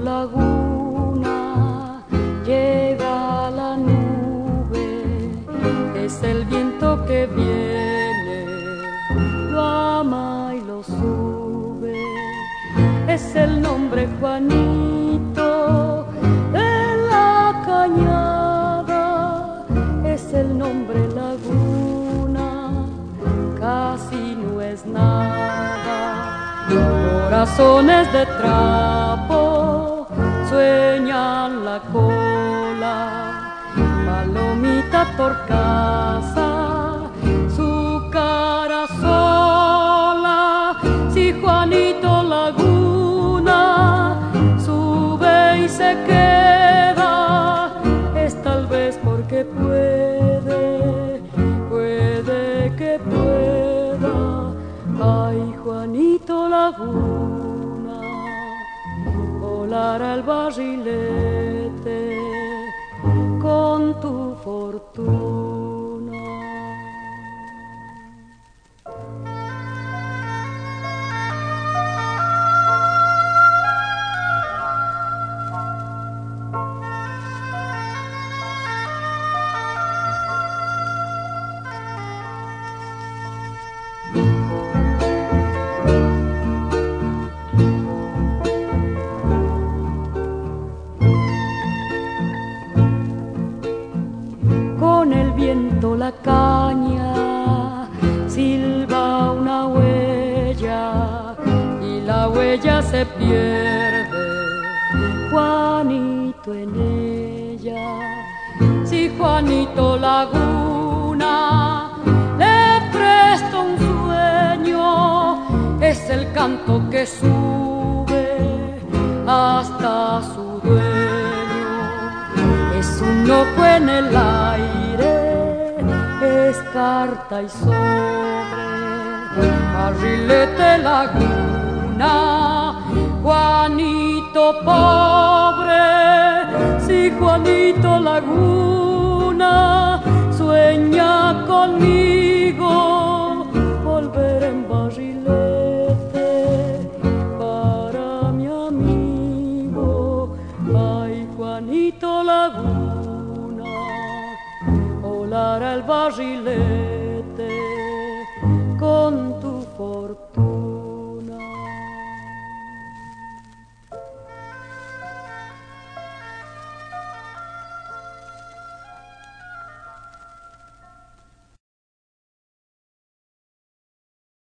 Laguna, llega la nube, es el viento que viene, lo ama y lo sube, es el nombre Juanito de la cañada, es el nombre Laguna, casi no es nada. Corazones de trapo sueñan la cola, palomita torcaza, su cara sola. Si Juanito Laguna sube y se queda, es tal vez porque puede que pueda. Ay, Juanito Laguna, volar al barrilete con tu fortuna. La caña silba una huella y la huella se pierde, Juanito en ella. Si Juanito Laguna le presta un sueño, es el canto que sube hasta su dueño, es un ojo en el aire, es carta y sobre, barrilete Laguna, Juanito pobre. Si Juanito Laguna sueña conmigo, volver en barrilete para mi amigo. Ay, Juanito Laguna, volar al barrilete